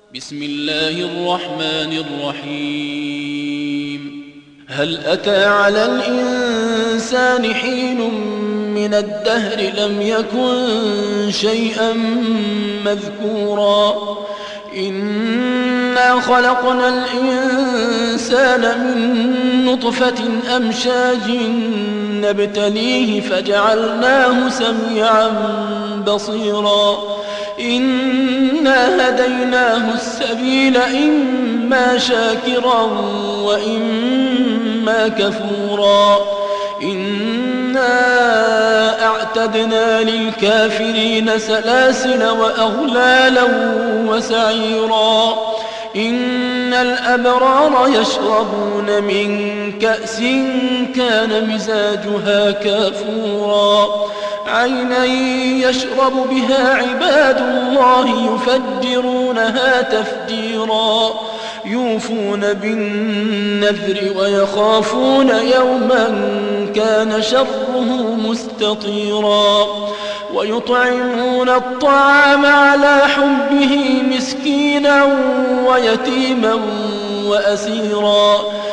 بسم الله الرحمن الرحيم. هل أتى على الإنسان حين من الدهر لم يكن شيئا مذكورا إنا خلقنا الإنسان من نطفة أمشاج نبتليه فجعلناه سميعا بصيرا إنا هديناه السبيل إما شاكرا وإما كفورا إنا أعتدنا للكافرين سلاسل وأغلالا وسعيرا إن الأبرار يشربون من كأس كان مزاجها كافورا عينا يشرب بها عباد الله يفجرونها تفجيرا يوفون بالنذر ويخافون يوما كان شره مستطيرا ويطعمون الطعام على حبه مسكينا ويتيما وأسيرا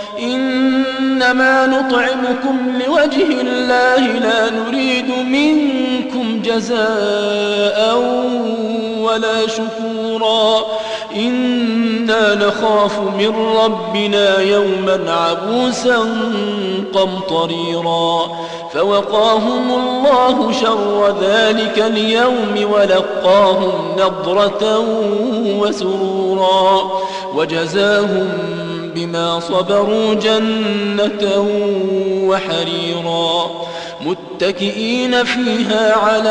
إنما نطعمكم لوجه الله لا نريد منكم جزاء ولا شكورا إنا نخاف من ربنا يوما عبوسا قمطريرا فوقاهم الله شر ذلك اليوم ولقاهم نضرة وسرورا وجزاهم بما صبروا جنة وحريرا متكئين فيها على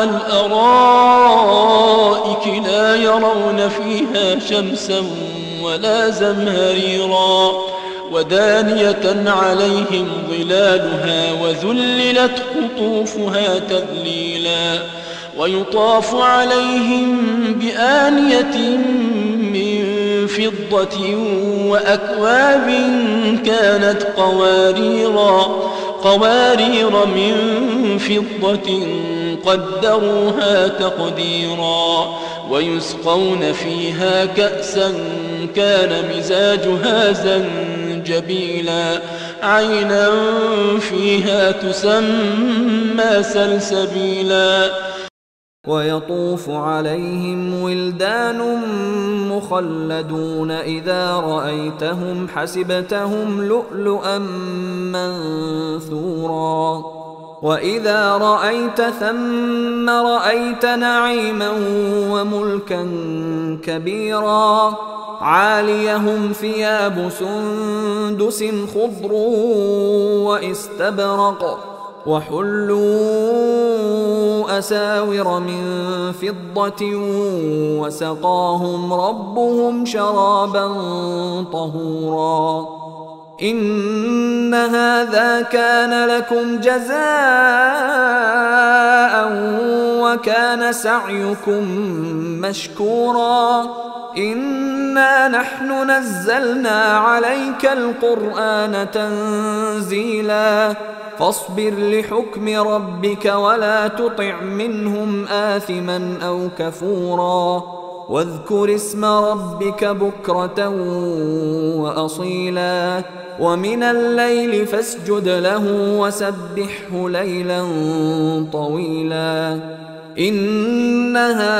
الأرائك لا يرون فيها شمسا ولا زمهريرا ودانية عليهم ظلالها وذللت قطوفها تذليلا ويطاف عليهم بآنية من فضة وأكواب كانت قوارير من فضة قدروها تقديرا ويسقون فيها كأسا كان مزاجها زنجبيلا عينا فيها تسمى سلسبيلا ويطوف عليهم ولدان مخلدون إذا رأيتهم حسبتهم لؤلؤا منثورا وإذا رأيت ثم رأيت نعيما وملكا كبيرا عاليهم ثياب سندس خضر واستبرق وحلوا أساور من فضة وسقاهم ربهم شرابا طهورا إن هذا كان لكم جزاء وكان سعيكم مشكورا إنا نحن نزلنا عليك القرآن تنزيلا فاصبر لحكم ربك ولا تطع منهم آثما أو كفورا واذكر اسم ربك بكرة وأصيلا ومن الليل فاسجد له وسبحه ليلا طويلا إن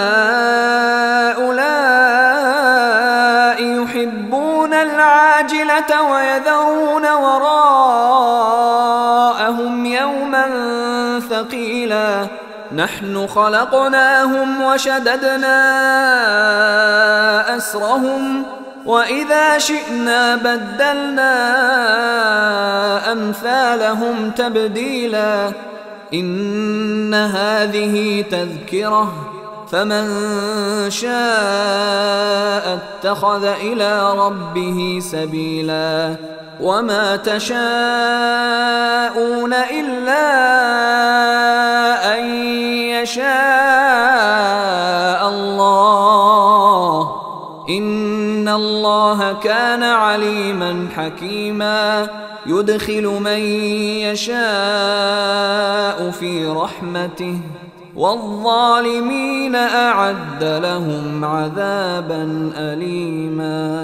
هؤلاء يحبون العاجلة ويذرون وراءهم يوما ثقيلا نحن خلقناهم وشددنا أسرهم وإذا شئنا بدلنا أمثالهم تبديلا إن هذه تذكرة فمن شاء اتخذ إلى ربه سبيلا وما تشاءون إلا أن يشاء الله إن الله كان عليما حكيما يدخل من يشاء في رحمته والظالمين أعد لهم عذابا أليما.